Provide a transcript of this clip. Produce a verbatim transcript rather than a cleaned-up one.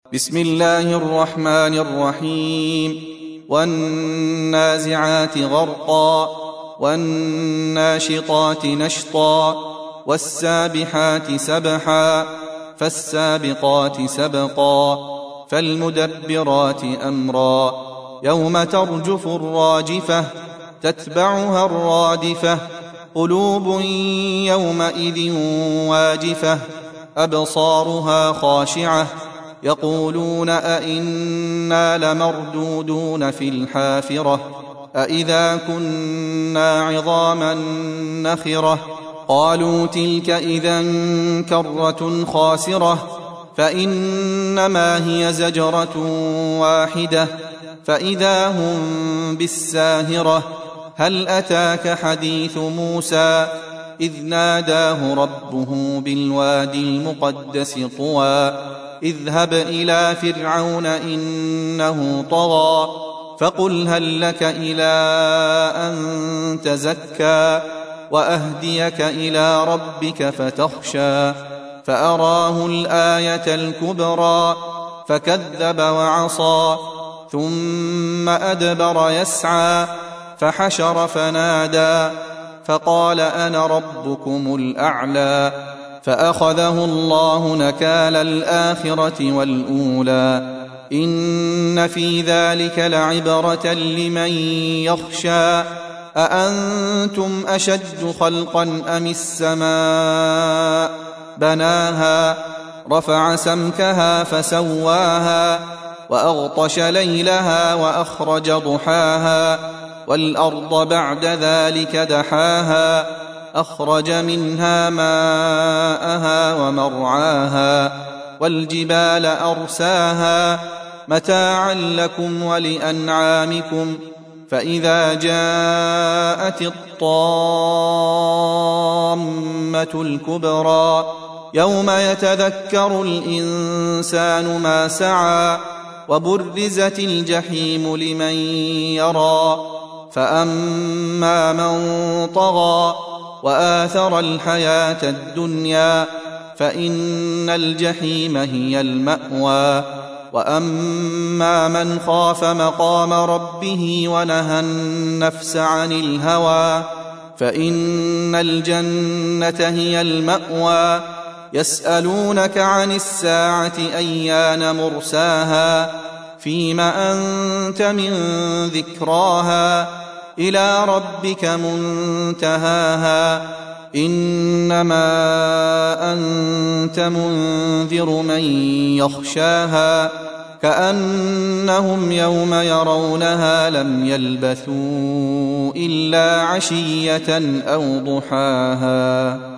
بسم الله الرحمن الرحيم والنازعات غرقا والناشطات نشطا والسابحات سبحا فالسابقات سبقا فالمدبرات أمرا يوم ترجف الراجفة تتبعها الرادفة قلوب يومئذ واجفة أبصارها خاشعة يقولون أئنا لمردودون في الحافرة أئذا كنا عظاما نخرة قالوا تلك إذا كرة خاسرة فإنما هي زجرة واحدة فإذا هم بالساهرة هل أتاك حديث موسى إذ ناداه ربه بالوادي المقدس طوى اذهب إلى فرعون إنه طغى فقل هل لك إلى أن تزكى وأهديك إلى ربك فتخشى فأراه الآية الكبرى فكذب وعصى ثم أدبر يسعى فحشر فنادى فقال أنا ربكم الأعلى فأخذه الله نكال الآخرة والأولى إن في ذلك لعبرة لمن يخشى أأنتم أشد خلقا أم السماء بناها رفع سمكها فسواها وأغطش ليلها وأخرج ضحاها والأرض بعد ذلك دحاها أخرج منها ماءها ومرعاها والجبال أرساها متاعا لكم ولأنعامكم فإذا جاءت الطامة الكبرى يوم يتذكر الإنسان ما سعى وبرزت الجحيم لمن يرى فأما من طغى وآثر الحياة الدنيا فإن الجحيم هي المأوى وأما من خاف مقام ربه ونهى النفس عن الهوى فإن الجنة هي المأوى يسألونك عن الساعة أيان مرساها فيم أنت من ذكراها إلى ربك منتهاها إنما أنت منذر من يخشاها كأنهم يوم يرونها لم يلبثوا إلا عشية أو ضحاها.